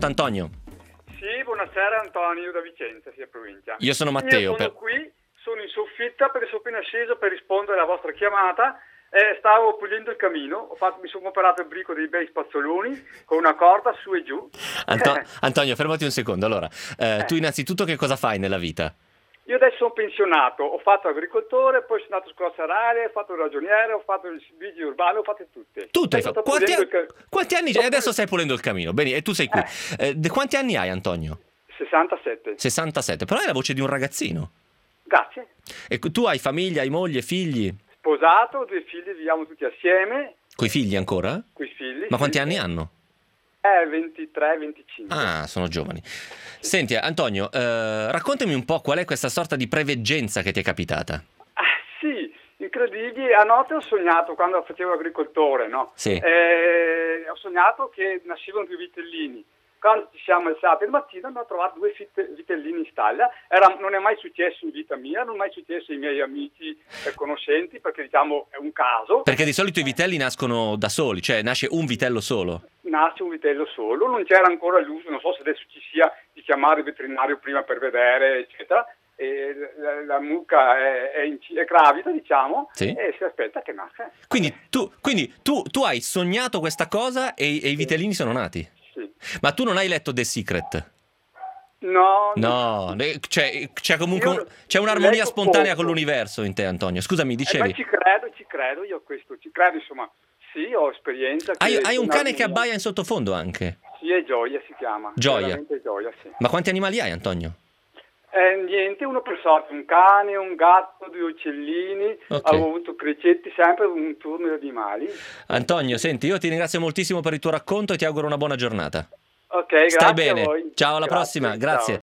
pronto Antonio? Sì, buonasera Antonio da Vicenza, sia provincia. Io sono Matteo. Io sono qui, sono in soffitta perché sono appena sceso per rispondere alla vostra chiamata e stavo pulendo il camino, mi sono comprato il brico dei bei spazzoloni con una corda su e giù. Antonio, fermati un secondo. Allora, tu innanzitutto che cosa fai nella vita? Io adesso sono pensionato, ho fatto agricoltore, poi sono andato a scuola serale, ho fatto il ragioniere, ho fatto il vigile urbano, ho fatto tutte. Tutto hai fatto. Quanti anni adesso stai pulendo il camino? Bene, e tu sei qui. Quanti anni hai, Antonio? 67. 67, però hai la voce di un ragazzino. Grazie. E tu hai famiglia, hai moglie, figli? Sposato, 2 figli, viviamo tutti assieme. Coi figli ancora? Coi figli. Ma quanti anni hanno? 23, 25. Ah, sono giovani. Senti, Antonio, raccontami un po' qual è questa sorta di preveggenza che ti è capitata. Sì, incredibile. A notte ho sognato, quando facevo agricoltore, no? Sì. Ho sognato che nascevano 2 vitellini. Quando ci siamo alzati il mattino abbiamo trovato 2 vitellini in stalla. Non è mai successo in vita mia, non è mai successo ai miei amici e conoscenti, perché diciamo è un caso. Perché di solito i vitelli nascono da soli, cioè nasce un vitello solo. Nasce un vitello solo, non c'era ancora l'uso, non so se adesso ci sia, di chiamare il veterinario prima per vedere, eccetera. E la mucca è gravida, diciamo, sì. E si aspetta che nasca. Quindi tu hai sognato questa cosa e i vitellini sono nati? Sì. Ma tu non hai letto The Secret? No. C'è comunque c'è un'armonia spontanea con l'universo in te, Antonio. Scusami, dicevi. Ma ci credo, io questo, ci credo, insomma. Sì, ho esperienza. Hai un cane che abbaia in sottofondo anche? Sì, è Gioia, si chiama. Gioia? Gioia, sì. Ma quanti animali hai, Antonio? Niente, uno per sorte, un cane, un gatto, 2 uccellini, Okay. Ho avuto cricetti, sempre un turno di animali. Antonio, senti, io ti ringrazio moltissimo per il tuo racconto e ti auguro una buona giornata. Ok, grazie. Stai bene. A voi. Ciao, alla Grazie, prossima, grazie. Ciao.